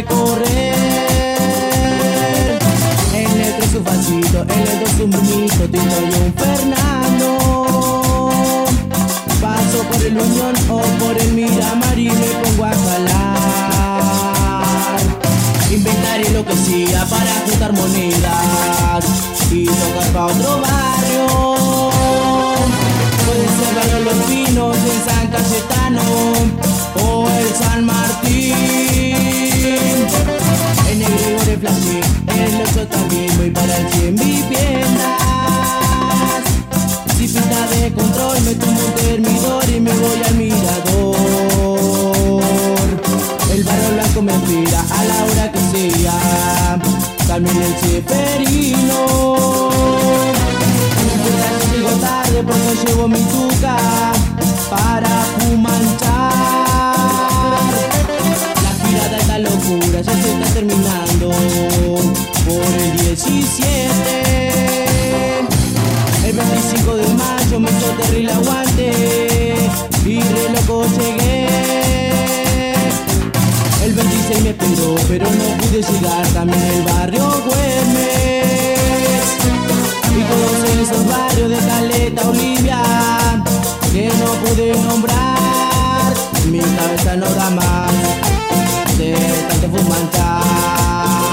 recorrer. En el 3 un facito, en el 2 un Brunito, Tito y un Fernando. Paso por el Unión o por el Miramar y me pongo a jalar. Inventaré lo que sea para juntar monedas y tocar pa' otro barrio. Puede ser Barrio Los Pinos, el San Cayetano o el San Martín. En el Gregorio Flashe, el 8 también voy para el 100 viviendas. Si pinta de control me tomo un termidor y me voy al mirador. El Barrio Blanco me inspira a la hora que sea, también el Ceferino. Llego tarde porque llevo mi tuca para fumanchar. La gira de esta locura ya se está terminando por el 17. El 25 de mayo me hizo terrible aguante y re loco llegué. El 26 me esperó pero no pude llegar, también el barrio Güemes. Y todos esos barrios de Caleta, Olivia, que no pude nombrar. Mi cabeza no da más de tanto fumanchar.